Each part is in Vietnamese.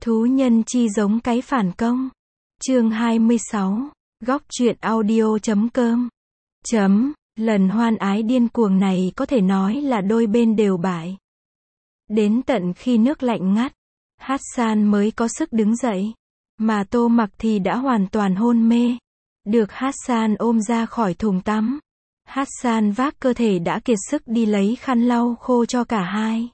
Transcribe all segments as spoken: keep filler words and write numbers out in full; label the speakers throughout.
Speaker 1: Thú nhân chi giống cái phản công. Chương hai mươi sáu. Góc truyện audio chấm com. Chấm. Lần hoan ái điên cuồng này có thể nói là đôi bên đều bại. Đến tận khi nước lạnh ngắt, Hassan mới có sức đứng dậy. Mà Tô Mặc thì đã hoàn toàn hôn mê. Được Hassan ôm ra khỏi thùng tắm. Hassan vác cơ thể đã kiệt sức đi lấy khăn lau khô cho cả hai.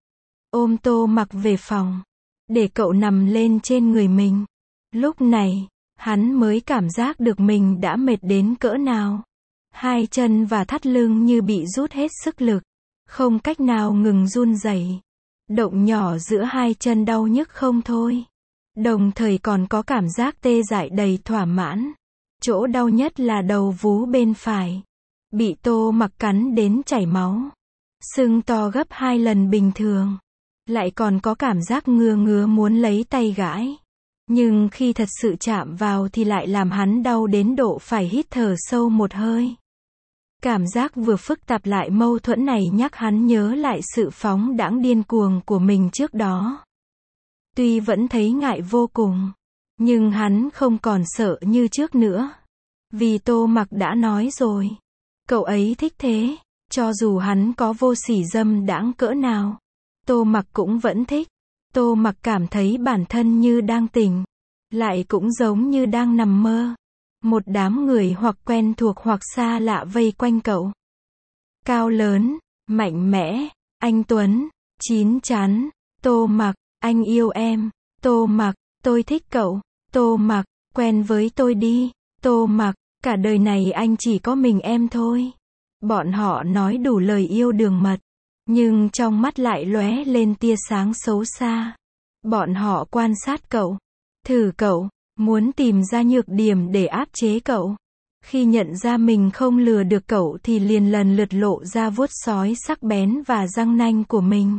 Speaker 1: Ôm Tô Mặc về phòng. Để cậu nằm lên trên người mình. Lúc này, hắn mới cảm giác được mình đã mệt đến cỡ nào. Hai chân và thắt lưng như bị rút hết sức lực. Không cách nào ngừng run rẩy. Động nhỏ giữa hai chân đau nhức không thôi. Đồng thời còn có cảm giác tê dại đầy thỏa mãn. Chỗ đau nhất là đầu vú bên phải. Bị Tô Mặc cắn đến chảy máu. Sưng to gấp hai lần bình thường. Lại còn có cảm giác ngứa ngứa muốn lấy tay gãi. Nhưng khi thật sự chạm vào thì lại làm hắn đau đến độ phải hít thở sâu một hơi. Cảm giác vừa phức tạp lại mâu thuẫn này nhắc hắn nhớ lại sự phóng đãng điên cuồng của mình trước đó. Tuy vẫn thấy ngại vô cùng, nhưng hắn không còn sợ như trước nữa. Vì Tô Mặc đã nói rồi, cậu ấy thích thế, cho dù hắn có vô sỉ dâm đãng cỡ nào, Tô Mặc cũng vẫn thích. Tô Mặc cảm thấy bản thân như đang tỉnh, lại cũng giống như đang nằm mơ. Một đám người hoặc quen thuộc hoặc xa lạ vây quanh cậu. Cao lớn, mạnh mẽ, anh Tuấn, chín chắn, Tô Mặc, anh yêu em, Tô Mặc, tôi thích cậu, Tô Mặc, quen với tôi đi, Tô Mặc, cả đời này anh chỉ có mình em thôi. Bọn họ nói đủ lời yêu đường mật, nhưng trong mắt lại lóe lên tia sáng xấu xa. Bọn họ quan sát cậu, thử cậu, muốn tìm ra nhược điểm để áp chế cậu. Khi nhận ra mình không lừa được cậu thì liền lần lượt lộ ra vuốt sói sắc bén và răng nanh của mình.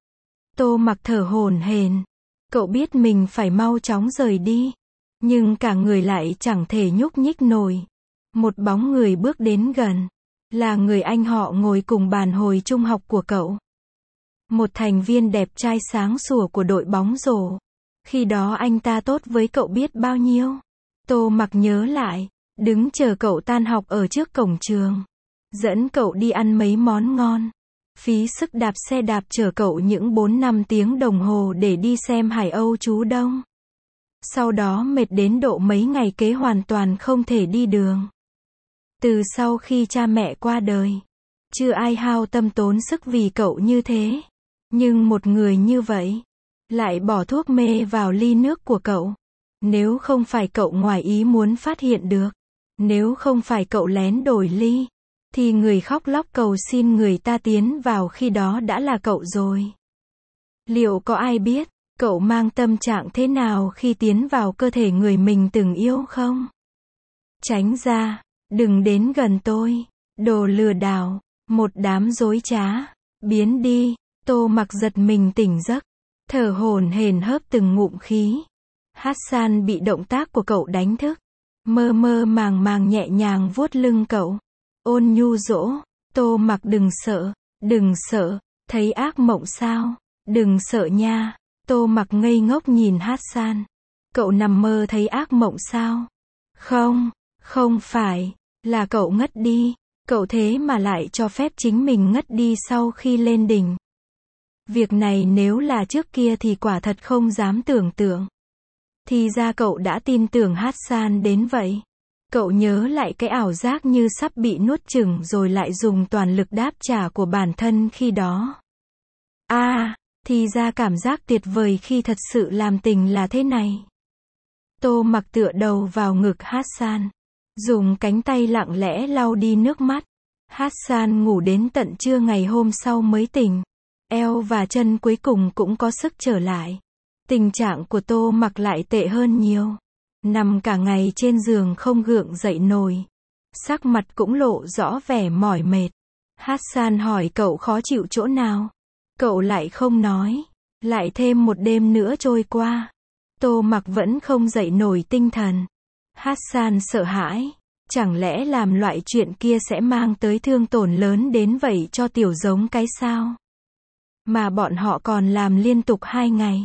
Speaker 1: Tô Mặc thở hổn hển. Cậu biết mình phải mau chóng rời đi. Nhưng cả người lại chẳng thể nhúc nhích nổi. Một bóng người bước đến gần. Là người anh họ ngồi cùng bàn hồi trung học của cậu. Một thành viên đẹp trai sáng sủa của đội bóng rổ. Khi đó anh ta tốt với cậu biết bao nhiêu. Tô Mặc nhớ lại, đứng chờ cậu tan học ở trước cổng trường. Dẫn cậu đi ăn mấy món ngon. Phí sức đạp xe đạp chở cậu những bốn năm tiếng đồng hồ để đi xem Hải Âu Chú Đông. Sau đó mệt đến độ mấy ngày kế hoàn toàn không thể đi đường. Từ sau khi cha mẹ qua đời, chưa ai hao tâm tốn sức vì cậu như thế. Nhưng một người như vậy, lại bỏ thuốc mê vào ly nước của cậu. Nếu không phải cậu ngoài ý muốn phát hiện được, nếu không phải cậu lén đổi ly, thì người khóc lóc cầu xin người ta tiến vào khi đó đã là cậu rồi. Liệu có ai biết, cậu mang tâm trạng thế nào khi tiến vào cơ thể người mình từng yêu không? Tránh ra, đừng đến gần tôi, đồ lừa đảo, một đám dối trá, biến đi. Tô Mặc giật mình tỉnh giấc, thở hổn hển hớp từng ngụm khí. Hassan bị động tác của cậu đánh thức, mơ mơ màng màng nhẹ nhàng vuốt lưng cậu, ôn nhu dỗ, Tô Mặc đừng sợ, đừng sợ, thấy ác mộng sao, đừng sợ nha. Tô Mặc ngây ngốc nhìn Hassan, cậu nằm mơ thấy ác mộng sao? Không, không phải, là cậu ngất đi, cậu thế mà lại cho phép chính mình ngất đi sau khi lên đỉnh. Việc này nếu là trước kia thì quả thật không dám tưởng tượng. Thì ra cậu đã tin tưởng Hassan đến vậy. Cậu nhớ lại cái ảo giác như sắp bị nuốt chửng rồi lại dùng toàn lực đáp trả của bản thân khi đó. À, thì ra cảm giác tuyệt vời khi thật sự làm tình là thế này. Tô Mặc tựa đầu vào ngực Hassan, dùng cánh tay lặng lẽ lau đi nước mắt. Hassan ngủ đến tận trưa ngày hôm sau mới tỉnh. Eo và chân cuối cùng cũng có sức trở lại. Tình trạng của Tô Mặc lại tệ hơn nhiều. Nằm cả ngày trên giường không gượng dậy nổi. Sắc mặt cũng lộ rõ vẻ mỏi mệt. Hassan hỏi cậu khó chịu chỗ nào. Cậu lại không nói. Lại thêm một đêm nữa trôi qua. Tô Mặc vẫn không dậy nổi tinh thần. Hassan sợ hãi. Chẳng lẽ làm loại chuyện kia sẽ mang tới thương tổn lớn đến vậy cho tiểu giống cái sao? Mà bọn họ còn làm liên tục hai ngày.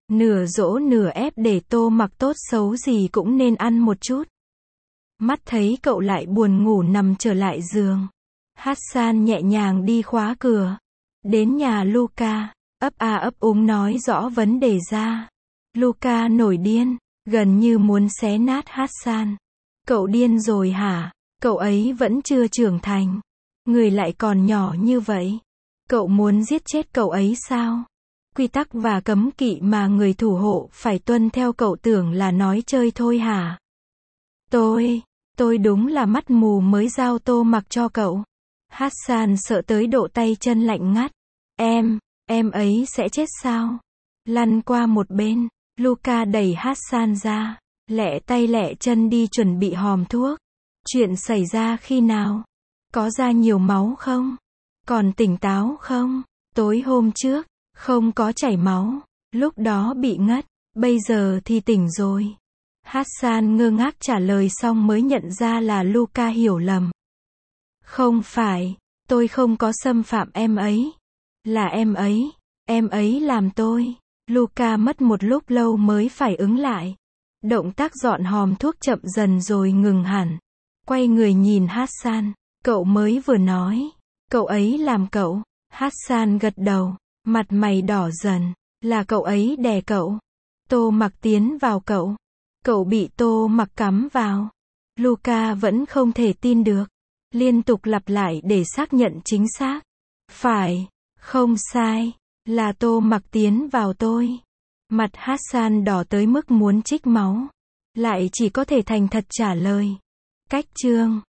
Speaker 1: Nửa dỗ nửa ép để Tô Mặc tốt xấu gì cũng nên ăn một chút. Mắt thấy cậu lại buồn ngủ nằm trở lại giường. Hassan nhẹ nhàng đi khóa cửa. Đến nhà Luca, ấp a ấp úng nói rõ vấn đề ra. Luca nổi điên, gần như muốn xé nát Hassan. Cậu điên rồi hả? Cậu ấy vẫn chưa trưởng thành. Người lại còn nhỏ như vậy. Cậu muốn giết chết cậu ấy sao? Quy tắc và cấm kỵ mà người thủ hộ phải tuân theo cậu tưởng là nói chơi thôi hả? Tôi, tôi đúng là mắt mù mới giao Tô Mặc cho cậu. Hassan sợ tới độ tay chân lạnh ngắt. Em, em ấy sẽ chết sao? Lăn qua một bên, Luca đẩy Hassan ra, lẹ tay lẹ chân đi chuẩn bị hòm thuốc. Chuyện xảy ra khi nào? Có ra nhiều máu không? Còn tỉnh táo không? Tối hôm trước, không có chảy máu, lúc đó bị ngất, bây giờ thì tỉnh rồi. Hassan ngơ ngác trả lời xong mới nhận ra là Luca hiểu lầm. Không phải, tôi không có xâm phạm em ấy. Là em ấy, em ấy làm tôi. Luca mất một lúc lâu mới phải ứng lại. Động tác dọn hòm thuốc chậm dần rồi ngừng hẳn. Quay người nhìn Hassan, cậu mới vừa nói, cậu ấy làm cậu. Hassan gật đầu, mặt mày đỏ dần, là cậu ấy đè cậu. Tô Mặc tiến vào cậu. Cậu bị Tô Mặc cắm vào. Luca vẫn không thể tin được. Liên tục lặp lại để xác nhận chính xác. Phải, không sai, là Tô Mặc tiến vào tôi. Mặt Hassan đỏ tới mức muốn trích máu. Lại chỉ có thể thành thật trả lời. Cách chương